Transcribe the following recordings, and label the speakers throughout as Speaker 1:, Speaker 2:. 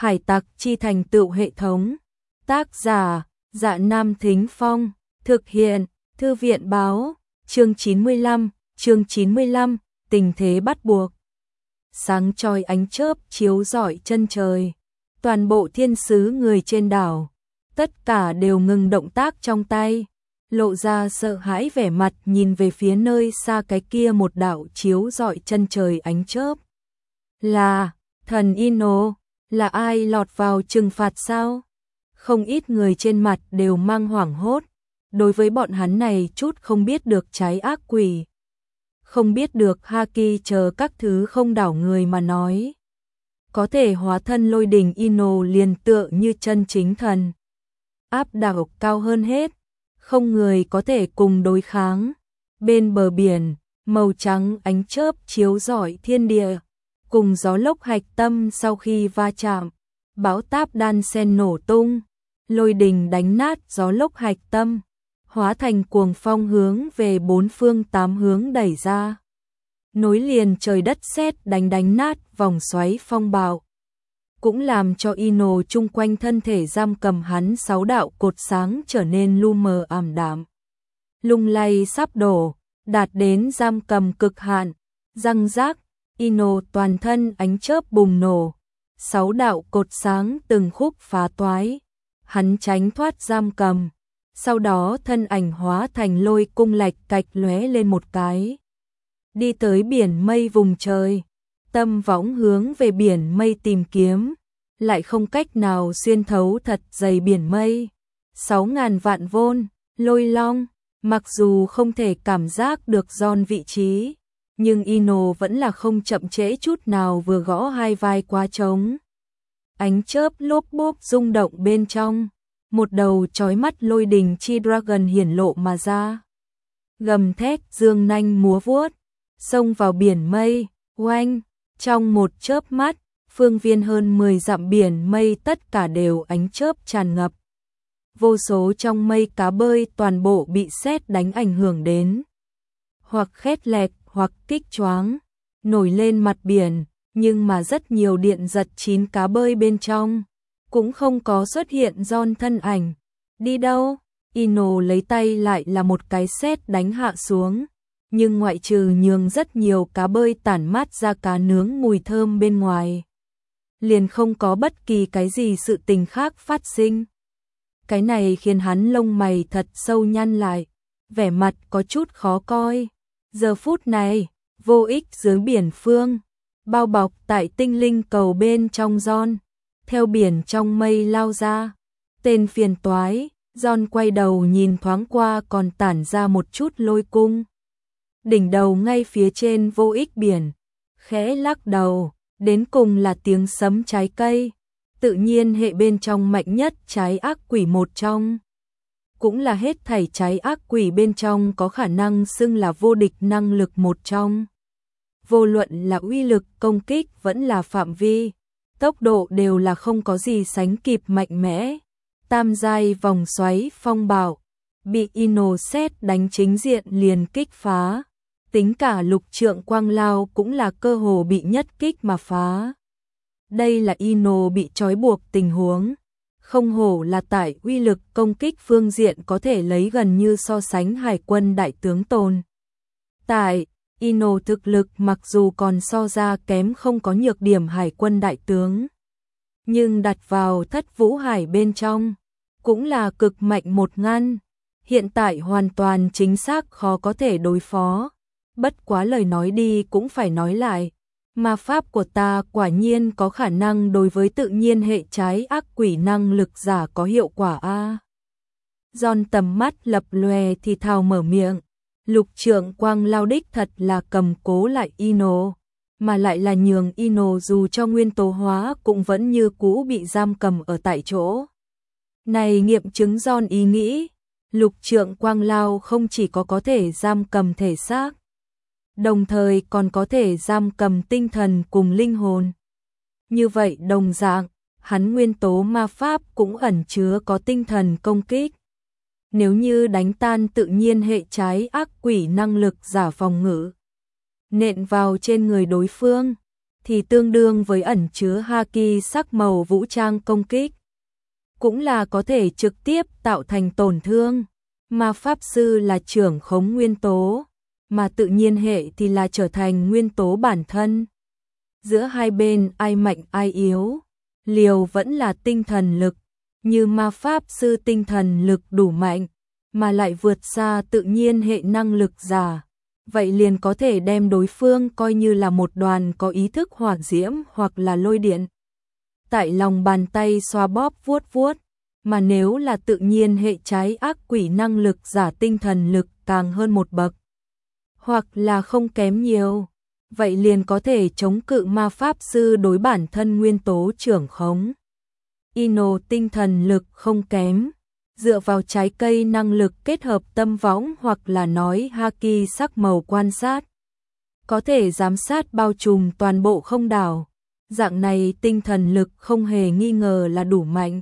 Speaker 1: Hải tặc chi thành tựu hệ thống. Tác giả: Dạ Nam Thính Phong. Thực hiện: Thư viện báo. Chương 95, tình thế bắt buộc. Sáng chói ánh chớp chiếu rọi chân trời. Toàn bộ thiên sứ người trên đảo, tất cả đều ngừng động tác trong tay, lộ ra sợ hãi vẻ mặt nhìn về phía nơi xa cái kia một đạo chiếu rọi chân trời ánh chớp. Là thần Ino, là ai lọt vào trừng phạt sao? Không ít người trên mặt đều mang hoảng hốt, đối với bọn hắn này chút không biết được trái ác quỷ, không biết được haki chờ các thứ không đảo người mà nói. Có thể hóa thân lôi đình Ino liền tựa như chân chính thần. Áp đảo cao hơn hết, không người có thể cùng đối kháng. Bên bờ biển, màu trắng ánh chớp chiếu rọi thiên địa, cùng gió lốc hạch tâm sau khi va chạm, bão táp đan sen nổ tung, lôi đình đánh nát gió lốc hạch tâm, hóa thành cuồng phong hướng về bốn phương tám hướng đẩy ra. Nối liền trời đất sét đánh nát vòng xoáy phong bạo, cũng làm cho Ino chung quanh thân thể giam cầm hắn 6 đạo cột sáng trở nên lu mờ ảm đạm. Lung lay sắp đổ, đạt đến giam cầm cực hạn, răng rác, Ino toàn thân ánh chớp bùng nổ, 6 đạo cột sáng từng khúc phá toái, hắn tránh thoát giam cầm, sau đó thân ảnh hóa thành lôi cung lạch cạch lóe lên một cái. Đi tới biển mây vùng trời, tâm võng hướng về biển mây tìm kiếm, lại không cách nào xuyên thấu thật dày biển mây. 6.000 vạn vôn, lôi long, mặc dù không thể cảm giác được giòn vị trí, nhưng Ino vẫn là không chậm trễ chút nào vừa gõ hai vai qua trống. Ánh chớp lốp bốp rung động bên trong, một đầu chói mắt lôi đình chi dragon hiển lộ mà ra. Gầm thét dương nanh múa vuốt, xông vào biển mây, oanh, trong một chớp mắt, phương viên hơn 10 dặm biển mây tất cả đều ánh chớp tràn ngập. Vô số trong mây cá bơi toàn bộ bị sét đánh ảnh hưởng đến, hoặc khét lẹt hoặc kích choáng, nổi lên mặt biển, nhưng mà rất nhiều điện giật chín cá bơi bên trong, cũng không có xuất hiện giòn thân ảnh. Đi đâu? Ino lấy tay lại là một cái sét đánh hạ xuống, nhưng ngoại trừ nhường rất nhiều cá bơi tản mát ra cá nướng mùi thơm bên ngoài, liền không có bất kỳ cái gì sự tình khác phát sinh. Cái này khiến hắn lông mày thật sâu nhăn lại, vẻ mặt có chút khó coi. Giờ phút này, vô ích dưới biển phương, bao bọc tại tinh linh cầu bên trong Giòn, theo biển trong mây lao ra. Tên phiền toái, Giòn quay đầu nhìn thoáng qua còn tản ra một chút lôi cung. Đỉnh đầu ngay phía trên vô ích biển, khẽ lắc đầu, đến cùng là tiếng sấm trái cây, tự nhiên hệ bên trong mạnh nhất trái ác quỷ một trong. Cũng là hết thảy trái ác quỷ bên trong có khả năng xưng là vô địch năng lực một trong. Vô luận là uy lực công kích vẫn là phạm vi, tốc độ đều là không có gì sánh kịp mạnh mẽ. Tam giai vòng xoáy phong bạo, bị Ino sét đánh chính diện liền kích phá. Tính cả lục trượng quang lao cũng là cơ hồ bị nhất kích mà phá. Đây là Ino bị trói buộc tình huống, không hổ là tại uy lực công kích phương diện có thể lấy gần như so sánh hải quân đại tướng Tôn. Tại Ino thực lực mặc dù còn so ra kém không có nhược điểm hải quân đại tướng, nhưng đặt vào Thất Vũ Hải bên trong, cũng là cực mạnh một ngăn, hiện tại hoàn toàn chính xác khó có thể đối phó. Bất quá lời nói đi cũng phải nói lại, ma pháp của ta quả nhiên có khả năng đối với tự nhiên hệ trái ác quỷ năng lực giả có hiệu quả a. Giòn tầm mắt lập lòe thì thào mở miệng, lục trượng quang lao đích thật là cầm cố lại Ino, mà lại là nhường Ino dù cho nguyên tố hóa cũng vẫn như cũ bị giam cầm ở tại chỗ. Này nghiệm chứng Giòn ý nghĩ, lục trượng quang lao không chỉ có thể giam cầm thể xác, đồng thời còn có thể giam cầm tinh thần cùng linh hồn. Như vậy đồng dạng, hắn nguyên tố ma pháp cũng ẩn chứa có tinh thần công kích. Nếu như đánh tan tự nhiên hệ trái ác quỷ năng lực giả phòng ngự, nện vào trên người đối phương, thì tương đương với ẩn chứa haki sắc màu vũ trang công kích. Cũng là có thể trực tiếp tạo thành tổn thương. Ma pháp sư là trưởng khống nguyên tố, mà tự nhiên hệ thì là trở thành nguyên tố bản thân. Giữa hai bên ai mạnh ai yếu, liều vẫn là tinh thần lực, như ma pháp sư tinh thần lực đủ mạnh, mà lại vượt xa tự nhiên hệ năng lực giả. Vậy liền có thể đem đối phương coi như là một đoàn có ý thức hỏa diễm hoặc là lôi điện. Tại lòng bàn tay xoa bóp vuốt vuốt, mà nếu là tự nhiên hệ trái ác quỷ năng lực giả tinh thần lực càng hơn một bậc, hoặc là không kém nhiều, vậy liền có thể chống cự ma pháp sư đối bản thân nguyên tố trưởng khống. Ino tinh thần lực không kém, dựa vào trái cây năng lực kết hợp tâm võng hoặc là nói haki sắc màu quan sát, có thể giám sát bao trùm toàn bộ không đảo. Dạng này tinh thần lực không hề nghi ngờ là đủ mạnh.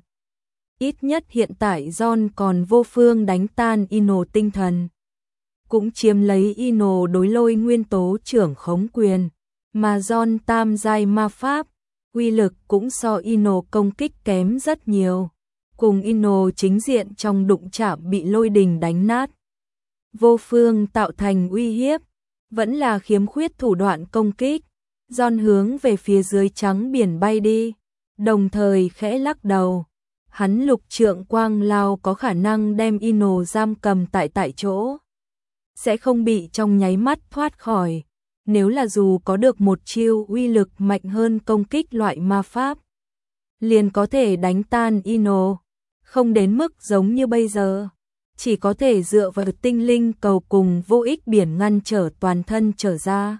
Speaker 1: Ít nhất hiện tại John còn vô phương đánh tan Ino tinh thần, cũng chiếm lấy Ino đối lôi nguyên tố trưởng khống quyền, mà John tam giai ma pháp, uy lực cũng so Ino công kích kém rất nhiều. Cùng Ino chính diện trong đụng chạm bị lôi đình đánh nát, vô phương tạo thành uy hiếp, vẫn là khiếm khuyết thủ đoạn công kích. John hướng về phía dưới trắng biển bay đi, đồng thời khẽ lắc đầu. Hắn lục trượng quang lao có khả năng đem Ino giam cầm tại chỗ, sẽ không bị trong nháy mắt thoát khỏi. Nếu là dù có được một chiêu uy lực mạnh hơn công kích loại ma pháp, liền có thể đánh tan Ino, không đến mức giống như bây giờ, chỉ có thể dựa vào tinh linh cầu cùng vô ích biển ngăn trở toàn thân trở ra.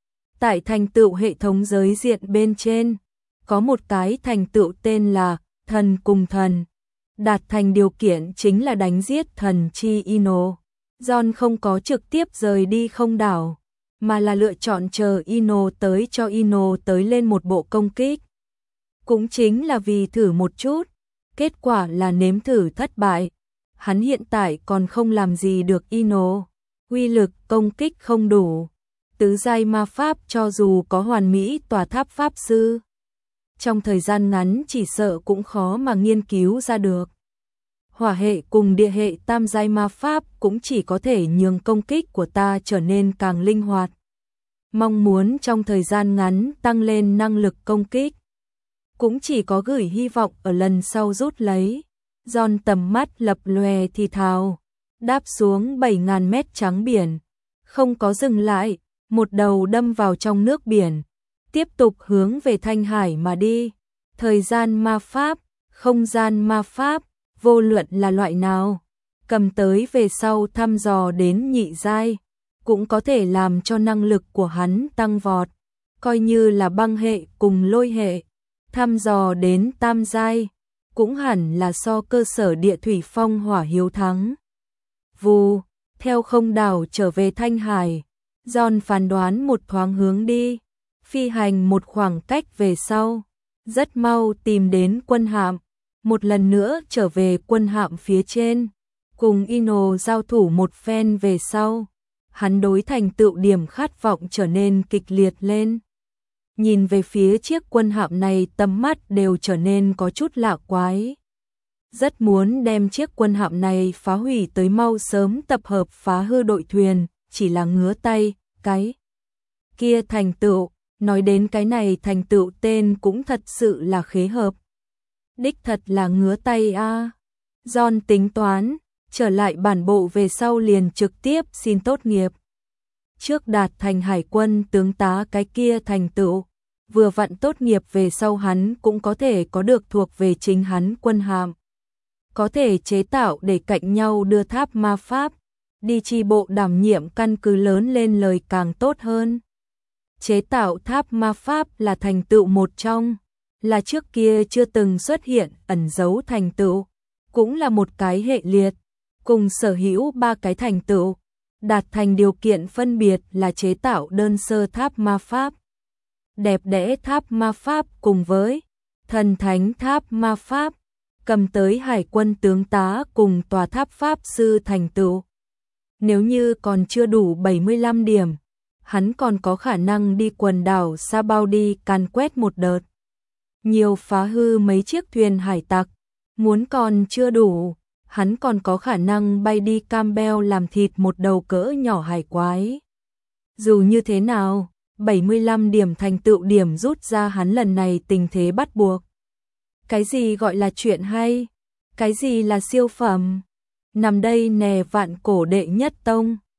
Speaker 1: Tại thành tựu hệ thống giới diện bên trên, có một cái thành tựu tên là thần cùng thần, đạt thành điều kiện chính là đánh giết thần chi Ino. John không có trực tiếp rời đi không đảo, mà là lựa chọn chờ Ino tới cho Ino tới lên một bộ công kích. Cũng chính là vì thử một chút, kết quả là nếm thử thất bại. Hắn hiện tại còn không làm gì được Ino, uy lực công kích không đủ. Tứ giai ma pháp cho dù có hoàn mỹ tòa tháp pháp sư, trong thời gian ngắn chỉ sợ cũng khó mà nghiên cứu ra được. Hỏa hệ cùng địa hệ tam giai ma pháp cũng chỉ có thể nhường công kích của ta trở nên càng linh hoạt. Mong muốn trong thời gian ngắn tăng lên năng lực công kích, cũng chỉ có gửi hy vọng ở lần sau rút lấy. John tầm mắt lập lòe thì thào, đáp xuống 7.000 mét trắng biển, không có dừng lại, một đầu đâm vào trong nước biển, tiếp tục hướng về Thanh Hải mà đi. Thời gian ma pháp, không gian ma pháp, vô luận là loại nào, cầm tới về sau thăm dò đến nhị giai, cũng có thể làm cho năng lực của hắn tăng vọt, coi như là băng hệ cùng lôi hệ, thăm dò đến tam giai, cũng hẳn là so cơ sở địa thủy phong hỏa hiếu thắng. Vù, theo không đảo trở về Thanh Hải, John phán đoán một thoáng hướng đi, phi hành một khoảng cách về sau, rất mau tìm đến quân hạm, một lần nữa trở về quân hạm phía trên, cùng Ino giao thủ một phen về sau, hắn đối thành tựu điểm khát vọng trở nên kịch liệt lên. Nhìn về phía chiếc quân hạm này tầm mắt đều trở nên có chút lạ quái. Rất muốn đem chiếc quân hạm này phá hủy tới mau sớm tập hợp phá hư đội thuyền, chỉ là ngứa tay, cái kia thành tựu, nói đến cái này thành tựu tên cũng thật sự là khế hợp. Đích thật là ngứa tay a. John tính toán, trở lại bản bộ về sau liền trực tiếp xin tốt nghiệp. Trước đạt thành hải quân tướng tá cái kia thành tựu, vừa vặn tốt nghiệp về sau hắn cũng có thể có được thuộc về chính hắn quân hạm. Có thể chế tạo để cạnh nhau đưa tháp ma pháp, đi chi bộ đảm nhiệm căn cứ lớn lên lời càng tốt hơn. Chế tạo tháp ma pháp là thành tựu một trong, là trước kia chưa từng xuất hiện ẩn dấu thành tựu, cũng là một cái hệ liệt, cùng sở hữu 3 cái thành tựu, đạt thành điều kiện phân biệt là chế tạo đơn sơ tháp ma pháp, đẹp đẽ tháp ma pháp cùng với thần thánh tháp ma pháp, cầm tới hải quân tướng tá cùng tòa tháp pháp sư thành tựu. Nếu như còn chưa đủ 75 điểm, hắn còn có khả năng đi quần đảo Sa Bao đi càn quét một đợt. Nhiều phá hư mấy chiếc thuyền hải tặc, muốn còn chưa đủ, hắn còn có khả năng bay đi Campbell làm thịt một đầu cỡ nhỏ hải quái. Dù như thế nào, 75 điểm thành tựu điểm rút ra hắn lần này tình thế bắt buộc. Cái gì gọi là chuyện hay? Cái gì là siêu phẩm? Nằm đây nè vạn cổ đệ nhất tông.